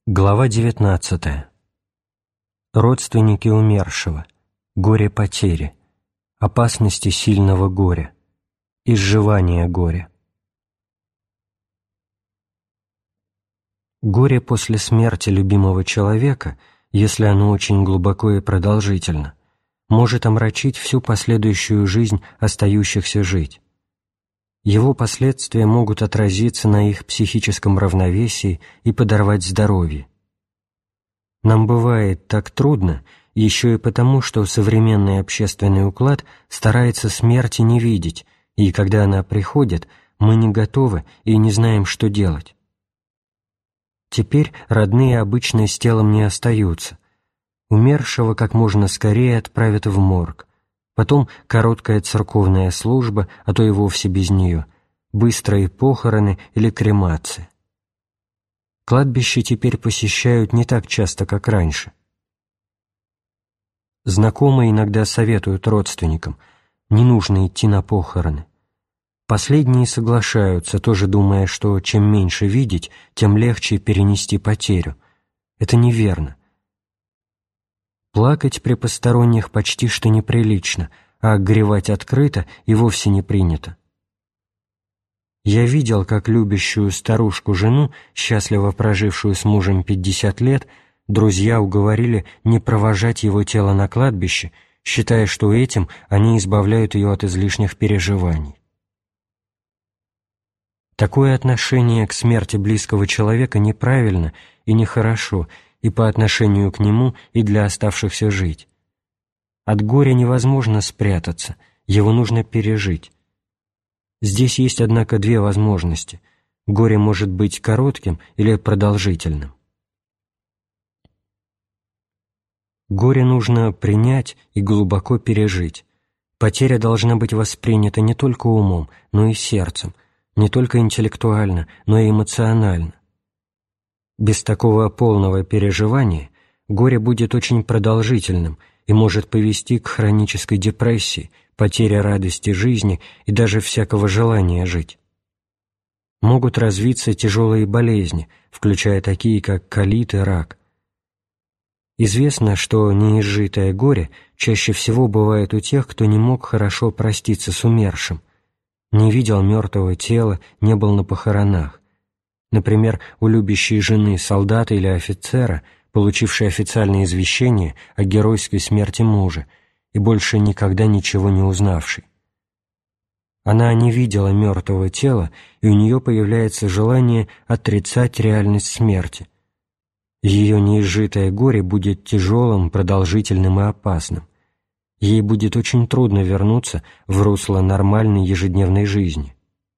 Глава 19. Родственники умершего, горе потери, опасности сильного горя, изживание горя. Горе после смерти любимого человека, если оно очень глубоко и продолжительно, может омрачить всю последующую жизнь остающихся жить. Его последствия могут отразиться на их психическом равновесии и подорвать здоровье. Нам бывает так трудно еще и потому, что современный общественный уклад старается смерти не видеть, и когда она приходит, мы не готовы и не знаем, что делать. Теперь родные обычно с телом не остаются. Умершего как можно скорее отправят в морг. Потом короткая церковная служба, а то и вовсе без нее, быстрые похороны или кремация. Кладбище теперь посещают не так часто, как раньше. Знакомые иногда советуют родственникам: не нужно идти на похороны. Последние соглашаются, тоже думая, что чем меньше видеть, тем легче перенести потерю. Это неверно. Плакать при посторонних почти что неприлично, а горевать открыто и вовсе не принято. Я видел, как любящую старушку-жену, счастливо прожившую с мужем 50 лет, друзья уговорили не провожать его тело на кладбище, считая, что этим они избавляют ее от излишних переживаний. Такое отношение к смерти близкого человека неправильно и нехорошо, и по отношению к нему, и для оставшихся жить. От горя невозможно спрятаться, его нужно пережить. Здесь есть, однако, две возможности. Горе может быть коротким или продолжительным. Горе нужно принять и глубоко пережить. Потеря должна быть воспринята не только умом, но и сердцем, не только интеллектуально, но и эмоционально. Без такого полного переживания горе будет очень продолжительным и может повести к хронической депрессии, потере радости жизни и даже всякого желания жить. Могут развиться тяжелые болезни, включая такие, как колит и рак. Известно, что неизжитое горе чаще всего бывает у тех, кто не мог хорошо проститься с умершим, не видел мертвого тела, не был на похоронах. Например, у любящей жены солдата или офицера, получившей официальное извещение о геройской смерти мужа и больше никогда ничего не узнавшей. Она не видела мертвого тела, и у нее появляется желание отрицать реальность смерти. Ее неизжитое горе будет тяжелым, продолжительным и опасным. Ей будет очень трудно вернуться в русло нормальной ежедневной жизни.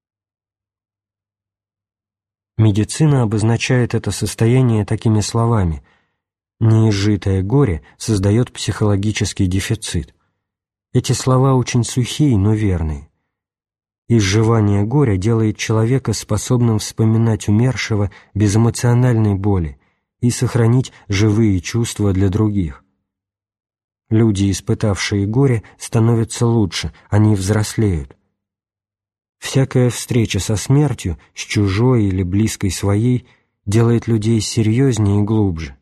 Медицина обозначает это состояние такими словами: неизжитое горе создает психологический дефицит. Эти слова очень сухие, но верные. Изживание горя делает человека способным вспоминать умершего без эмоциональной боли и сохранить живые чувства для других. Люди, испытавшие горе, становятся лучше, они взрослеют. Всякая встреча со смертью, с чужой или близкой своей, делает людей серьезнее и глубже.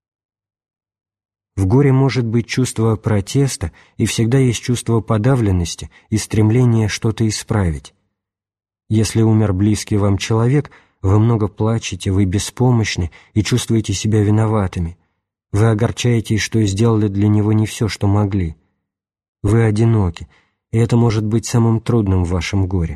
В горе может быть чувство протеста, и всегда есть чувство подавленности и стремление что-то исправить. Если умер близкий вам человек, вы много плачете, вы беспомощны и чувствуете себя виноватыми. Вы огорчаетесь, что сделали для него не все, что могли. Вы одиноки, и это может быть самым трудным в вашем горе.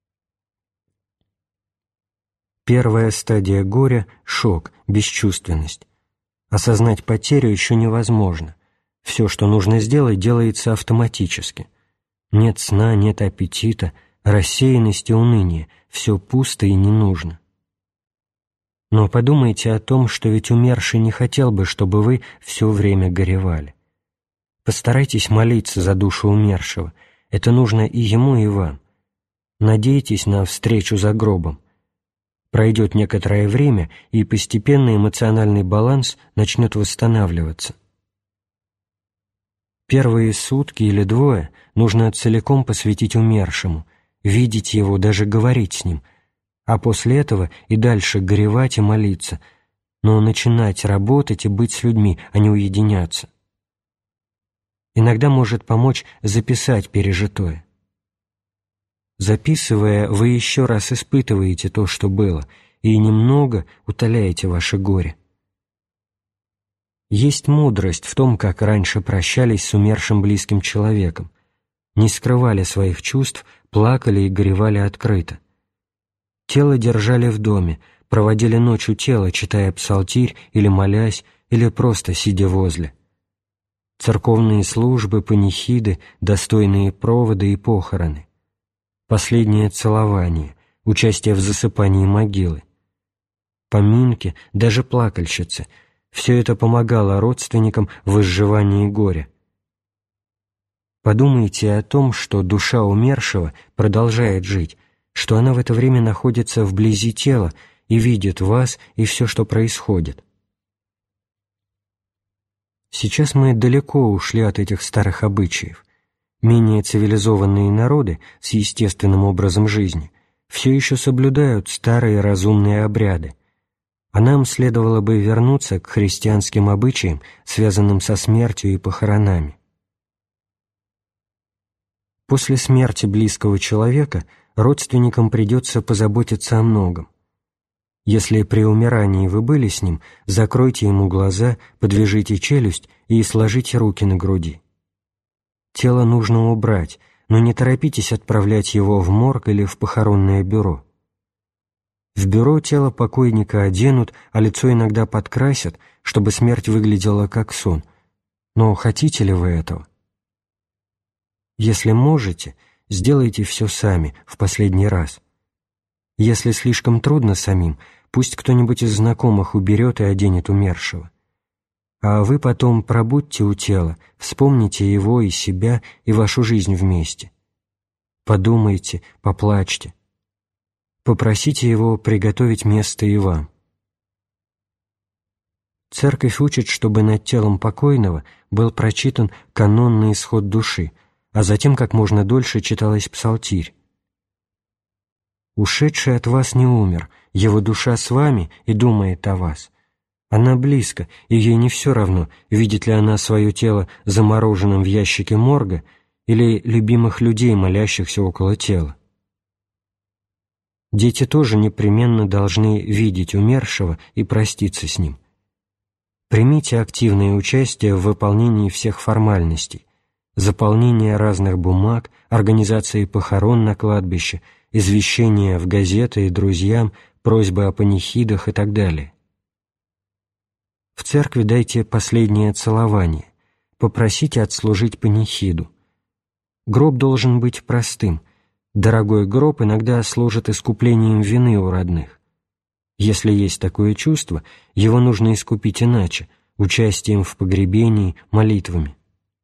Первая стадия горя – шок, бесчувственность. Осознать потерю еще невозможно. Все, что нужно сделать, делается автоматически. Нет сна, нет аппетита, рассеянность и уныние, все пусто и не нужно. Но подумайте о том, что ведь умерший не хотел бы, чтобы вы все время горевали. Постарайтесь молиться за душу умершего, это нужно и ему, и вам. Надейтесь на встречу за гробом. Пройдет некоторое время, и постепенно эмоциональный баланс начнет восстанавливаться. Первые сутки или двое нужно целиком посвятить умершему, видеть его, даже говорить с ним, а после этого и дальше горевать и молиться, но начинать работать и быть с людьми, а не уединяться. Иногда может помочь записать пережитое. Записывая, вы еще раз испытываете то, что было, и немного утоляете ваше горе. Есть мудрость в том, как раньше прощались с умершим близким человеком, не скрывали своих чувств, плакали и горевали открыто. Тело держали в доме, проводили ночь у тела, читая псалтирь или молясь, или просто сидя возле. Церковные службы, панихиды, достойные проводы и похороны. Последнее целование, участие в засыпании могилы. Поминки, даже плакальщицы — все это помогало родственникам в изживании горя. Подумайте о том, что душа умершего продолжает жить, что она в это время находится вблизи тела и видит вас и все, что происходит. Сейчас мы далеко ушли от этих старых обычаев. Менее цивилизованные народы с естественным образом жизни все еще соблюдают старые разумные обряды, а нам следовало бы вернуться к христианским обычаям, связанным со смертью и похоронами. После смерти близкого человека родственникам придется позаботиться о многом. Если при умирании вы были с ним, закройте ему глаза, подвяжите челюсть и сложите руки на груди. Тело нужно убрать, но не торопитесь отправлять его в морг или в похоронное бюро. В бюро тело покойника оденут, а лицо иногда подкрасят, чтобы смерть выглядела как сон. Но хотите ли вы этого? Если можете, сделайте все сами, в последний раз. Если слишком трудно самим, пусть кто-нибудь из знакомых уберет и оденет умершего. А вы потом пробудьте у тела, вспомните его и себя, и вашу жизнь вместе. Подумайте, поплачьте. Попросите его приготовить место и вам. Церковь учит, чтобы над телом покойного был прочитан канонный исход души, а затем как можно дольше читалась псалтирь. Ушедший от вас не умер, его душа с вами и думает о вас. Она близко, и ей не все равно, видит ли она свое тело замороженным в ящике морга или любимых людей, молящихся около тела. Дети тоже непременно должны видеть умершего и проститься с ним. Примите активное участие в выполнении всех формальностей, заполнение разных бумаг, организации похорон на кладбище, извещения в газеты и друзьям, просьбы о панихидах и так далее. В церкви дайте последнее целование, попросите отслужить панихиду. Гроб должен быть простым. Дорогой гроб иногда служит искуплением вины у родных. Если есть такое чувство, его нужно искупить иначе, участием в погребении, молитвами.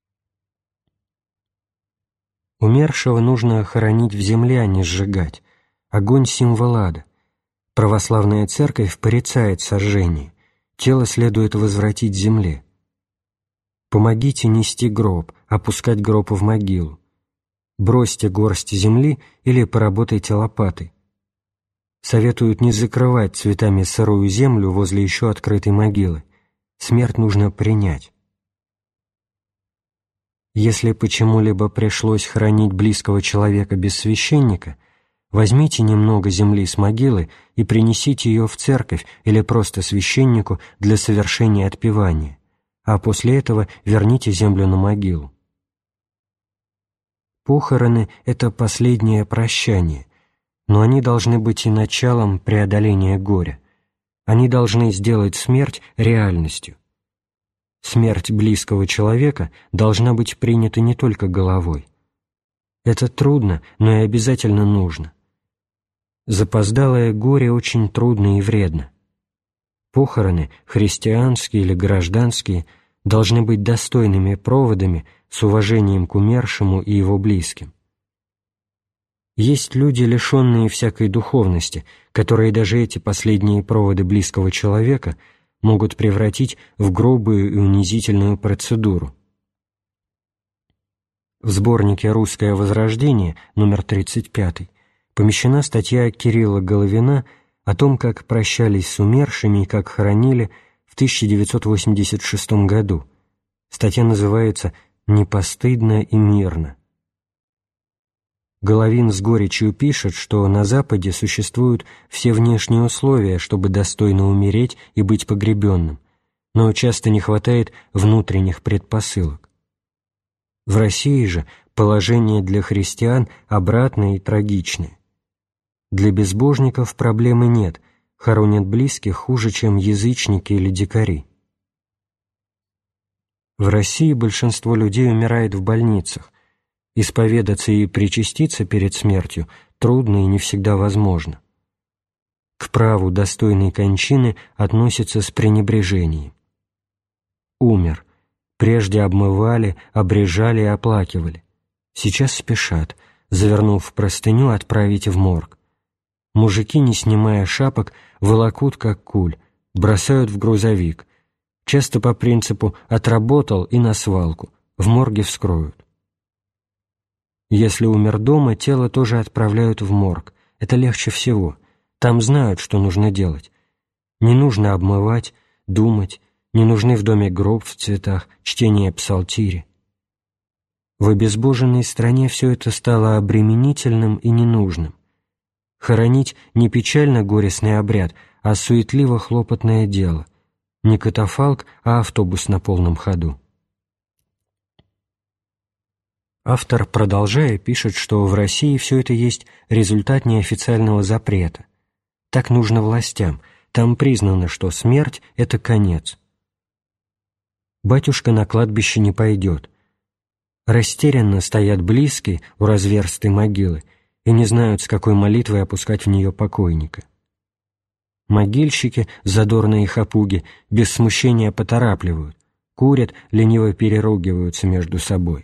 Умершего нужно хоронить в земле, а не сжигать. Огонь — символ ада. Православная церковь порицает сожжение. Тело следует возвратить земле. Помогите нести гроб, опускать гроб в могилу. Бросьте горсть земли или поработайте лопатой. Советуют не закрывать цветами сырую землю возле еще открытой могилы. Смерть нужно принять. Если почему-либо пришлось хоронить близкого человека без священника, возьмите немного земли с могилы и принесите ее в церковь или просто священнику для совершения отпевания, а после этого верните землю на могилу. Похороны — это последнее прощание, но они должны быть и началом преодоления горя. Они должны сделать смерть реальностью. Смерть близкого человека должна быть принята не только головой. Это трудно, но и обязательно нужно. Запоздалое горе очень трудно и вредно. Похороны, христианские или гражданские, должны быть достойными проводами с уважением к умершему и его близким. Есть люди, лишенные всякой духовности, которые даже эти последние проводы близкого человека могут превратить в грубую и унизительную процедуру. В сборнике «Русское возрождение» номер 35 помещена статья Кирилла Головина о том, как прощались с умершими и как хоронили в 1986 году. Статья называется «Не постыдно и мирно». Головин с горечью пишет, что на Западе существуют все внешние условия, чтобы достойно умереть и быть погребенным, но часто не хватает внутренних предпосылок. В России же положение для христиан обратное и трагичное. Для безбожников проблемы нет, хоронят близких хуже, чем язычники или дикари. В России большинство людей умирает в больницах. Исповедаться и причаститься перед смертью трудно и не всегда возможно. К праву достойной кончины относятся с пренебрежением. Умер. Прежде обмывали, обрежали и оплакивали. Сейчас спешат, завернув в простыню, отправить в морг. Мужики, не снимая шапок, волокут как куль, бросают в грузовик. Часто по принципу «отработал» и на свалку, в морге вскроют. Если умер дома, тело тоже отправляют в морг. Это легче всего. Там знают, что нужно делать. Не нужно обмывать, думать, не нужны в доме гроб в цветах, чтение псалтири. В обезбоженной стране все это стало обременительным и ненужным. Хоронить не печально-горестный обряд, а суетливо-хлопотное дело. Не катафалк, а автобус на полном ходу. Автор, продолжая, пишет, что в России все это есть результат неофициального запрета. Так нужно властям, там признано, что смерть – это конец. Батюшка на кладбище не пойдет. Растерянно стоят близкие у разверстой могилы и не знают, с какой молитвой опускать в нее покойника. Могильщики, задорные хапуги, без смущения поторапливают, курят, лениво переругиваются между собой.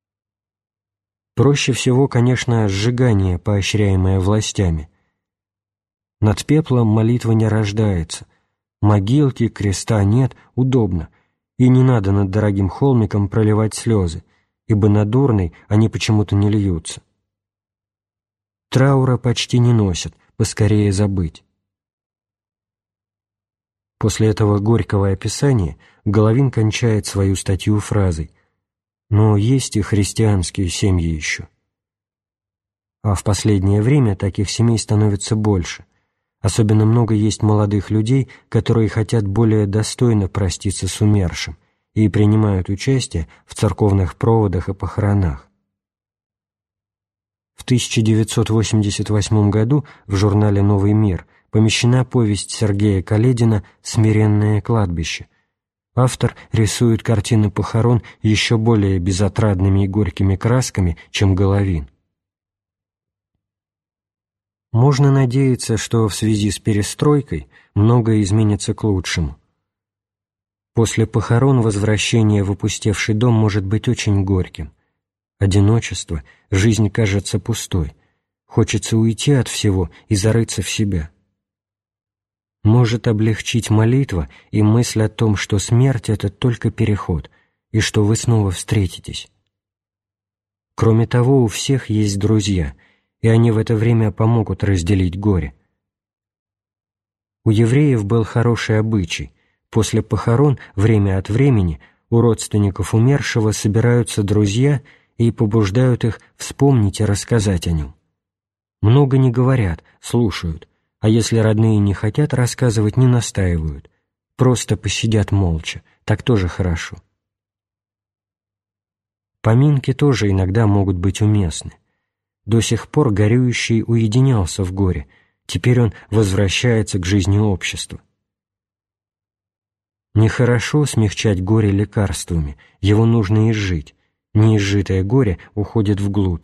Проще всего, конечно, сжигание, поощряемое властями. Над пеплом молитва не рождается. Могилки, креста нет, удобно. И не надо над дорогим холмиком проливать слезы, ибо над урной они почему-то не льются. Траура почти не носят, поскорее забыть. После этого горького описания Головин кончает свою статью фразой: «Но есть и христианские семьи еще». А в последнее время таких семей становится больше. Особенно много есть молодых людей, которые хотят более достойно проститься с умершим и принимают участие в церковных проводах и похоронах. В 1988 году в журнале «Новый мир» помещена повесть Сергея Каледина «Смиренное кладбище». Автор рисует картины похорон еще более безотрадными и горькими красками, чем Головин. Можно надеяться, что в связи с перестройкой многое изменится к лучшему. После похорон возвращение в опустевший дом может быть очень горьким. Одиночество, жизнь кажется пустой, хочется уйти от всего и зарыться в себя. Может облегчить молитва и мысль о том, что смерть — это только переход, и что вы снова встретитесь. Кроме того, у всех есть друзья, и они в это время помогут разделить горе. У евреев был хороший обычай. После похорон время от времени у родственников умершего собираются друзья и побуждают их вспомнить и рассказать о нем. Много не говорят, слушают, а если родные не хотят рассказывать, не настаивают, просто посидят молча, так тоже хорошо. Поминки тоже иногда могут быть уместны. До сих пор горюющий уединялся в горе, теперь он возвращается к жизни общества. Нехорошо смягчать горе лекарствами, его нужно изжить. Неизжитое горе уходит вглубь.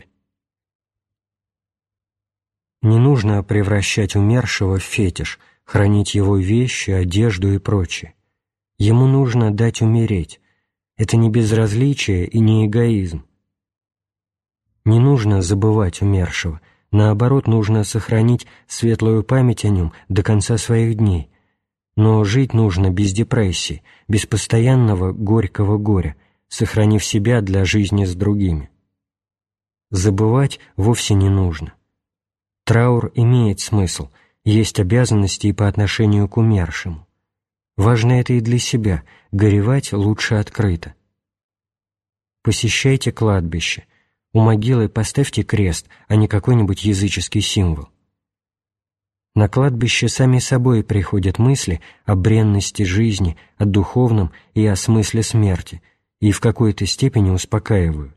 Не нужно превращать умершего в фетиш, хранить его вещи, одежду и прочее. Ему нужно дать умереть. Это не безразличие и не эгоизм. Не нужно забывать умершего, наоборот, нужно сохранить светлую память о нем до конца своих дней. Но жить нужно без депрессии, без постоянного горького горя, сохранив себя для жизни с другими. Забывать вовсе не нужно. Траур имеет смысл, есть обязанности и по отношению к умершему. Важно это и для себя, горевать лучше открыто. Посещайте кладбище, у могилы поставьте крест, а не какой-нибудь языческий символ. На кладбище сами собой приходят мысли о бренности жизни, о духовном и о смысле смерти, и в какой-то степени успокаивают.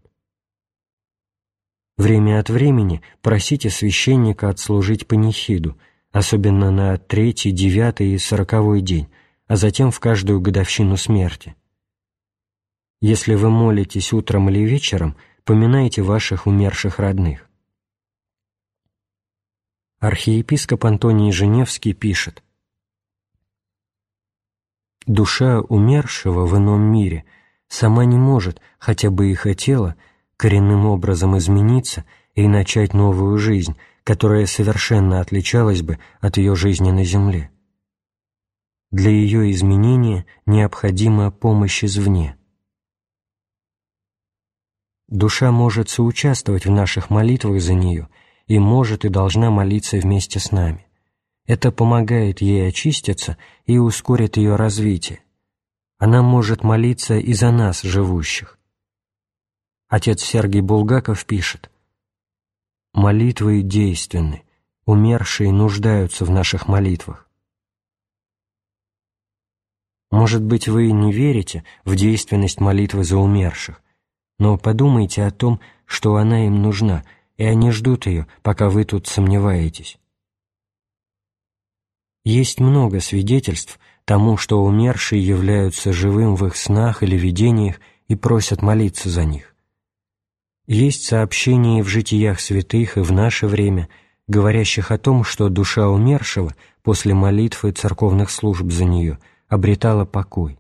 Время от времени просите священника отслужить панихиду, особенно на 3-й, 9-й и 40-й день, а затем в каждую годовщину смерти. Если вы молитесь утром или вечером, поминайте ваших умерших родных. Архиепископ Антоний Женевский пишет: «Душа умершего в ином мире сама не может, хотя бы и хотела, коренным образом измениться и начать новую жизнь, которая совершенно отличалась бы от ее жизни на земле. Для ее изменения необходима помощь извне. Душа может соучаствовать в наших молитвах за нее и может и должна молиться вместе с нами. Это помогает ей очиститься и ускорит ее развитие. Она может молиться и за нас, живущих. Отец Сергий Булгаков пишет: «Молитвы действенны, умершие нуждаются в наших молитвах». Может быть, вы не верите в действенность молитвы за умерших, но подумайте о том, что она им нужна, и они ждут ее, пока вы тут сомневаетесь. Есть много свидетельств тому, что умершие являются живым в их снах или видениях и просят молиться за них. Есть сообщения в житиях святых и в наше время, говорящих о том, что душа умершего после молитвы и церковных служб за нее обретала покой.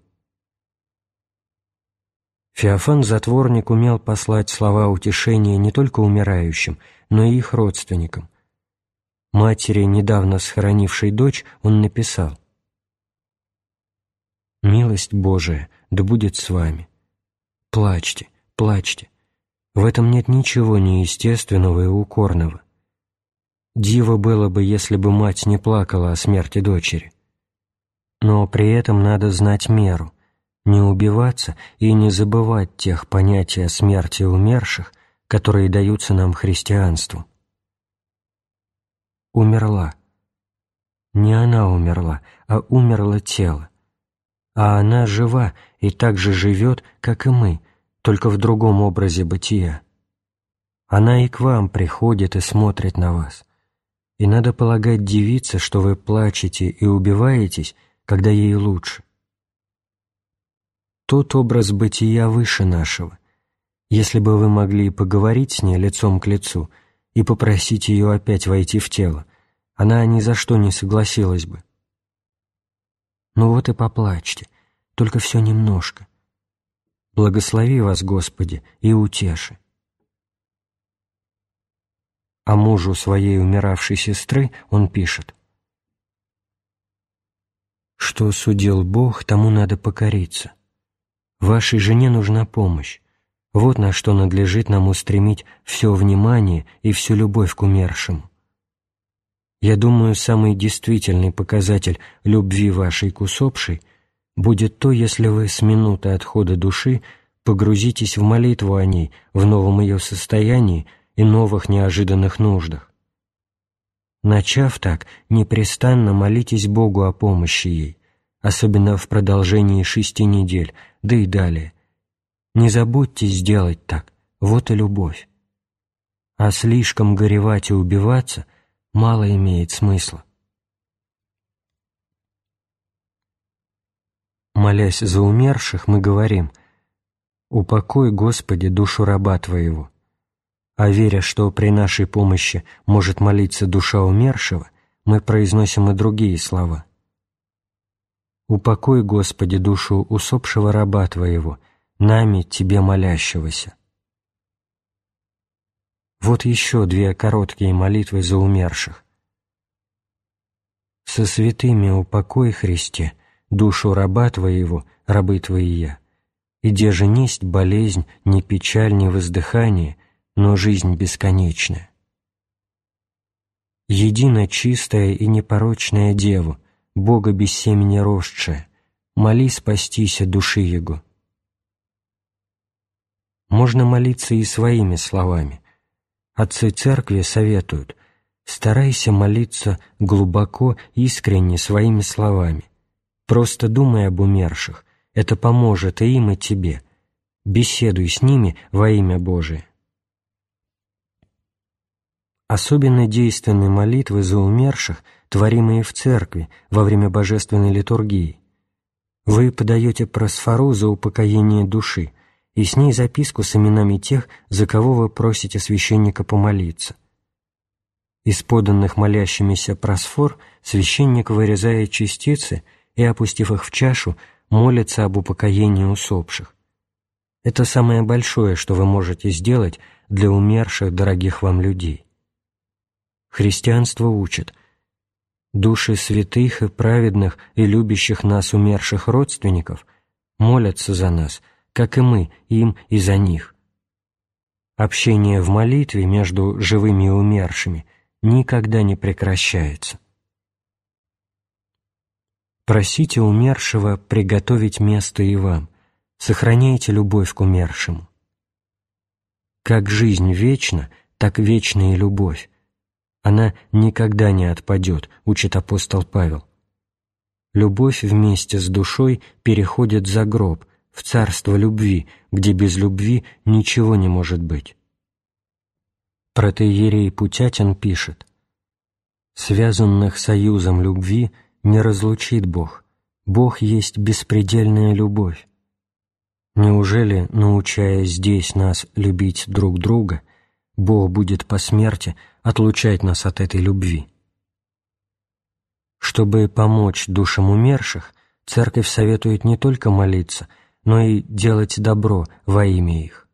Феофан Затворник умел послать слова утешения не только умирающим, но и их родственникам. Матери, недавно схоронившей дочь, он написал: «Милость Божия да будет с вами. Плачьте, плачьте. В этом нет ничего неестественного и укорного. Диво было бы, если бы мать не плакала о смерти дочери. Но при этом надо знать меру, не убиваться и не забывать тех понятий о смерти умерших, которые даются нам христианству. Умерла. Не она умерла, а умерло тело. А она жива и так же живет, как и мы, только в другом образе бытия. Она и к вам приходит и смотрит на вас. И надо полагать дивиться, что вы плачете и убиваетесь, когда ей лучше. Тот образ бытия выше нашего. Если бы вы могли поговорить с ней лицом к лицу и попросить ее опять войти в тело, она ни за что не согласилась бы. Ну вот и поплачьте, только все немножко. Благослови вас, Господи, и утеши». А мужу своей умиравшей сестры он пишет: «Что судил Бог, тому надо покориться. Вашей жене нужна помощь. Вот на что надлежит нам устремить все внимание и всю любовь к умершему. Я думаю, самый действительный показатель любви вашей к усопшей будет то, если вы с минуты отхода души погрузитесь в молитву о ней в новом ее состоянии и новых неожиданных нуждах. Начав так, непрестанно молитесь Богу о помощи ей, особенно в продолжении 6 недель, да и далее. Не забудьте сделать так, вот и любовь. А слишком горевать и убиваться мало имеет смысла». Молясь за умерших, мы говорим: «Упокой, Господи, душу раба Твоего». А веря, что при нашей помощи может молиться душа умершего, мы произносим и другие слова: «Упокой, Господи, душу усопшего раба Твоего, нами Тебе молящегося». Вот еще 2 короткие молитвы за умерших. «Со святыми упокой, Христе, душу раба Твоего, рабы Твои я, и де же несть болезнь, ни печаль, ни воздыхание, но жизнь бесконечная». едино чистая и непорочная Деву, Бога без семени росшая, моли спастися души Его». Можно молиться и своими словами. Отцы Церкви советуют: старайся молиться глубоко, искренне, своими словами. Просто думай об умерших, это поможет и им, и тебе. Беседуй с ними во имя Божие. Особенно действенны молитвы за умерших, творимые в Церкви во время божественной литургии. Вы подаете просфору за упокоение души, и с ней записку с именами тех, за кого вы просите священника помолиться. Из поданных молящимися просфор священник вырезает частицы и, опустив их в чашу, молится об упокоении усопших. Это самое большое, что вы можете сделать для умерших дорогих вам людей. Христианство учит: души святых и праведных и любящих нас умерших родственников молятся за нас, как и мы им и за них. Общение в молитве между живыми и умершими никогда не прекращается. Просите умершего приготовить место и вам, сохраняйте любовь к умершему. Как жизнь вечна, так вечна и любовь. Она никогда не отпадет, учит апостол Павел. Любовь вместе с душой переходит за гроб, в царство любви, где без любви ничего не может быть. Протоиерей Путятин пишет: «Связанных союзом любви не разлучит Бог. Бог есть беспредельная любовь. Неужели, научая здесь нас любить друг друга, Бог будет по смерти отлучать нас от этой любви?» Чтобы помочь душам умерших, Церковь советует не только молиться, но и делать добро во имя их.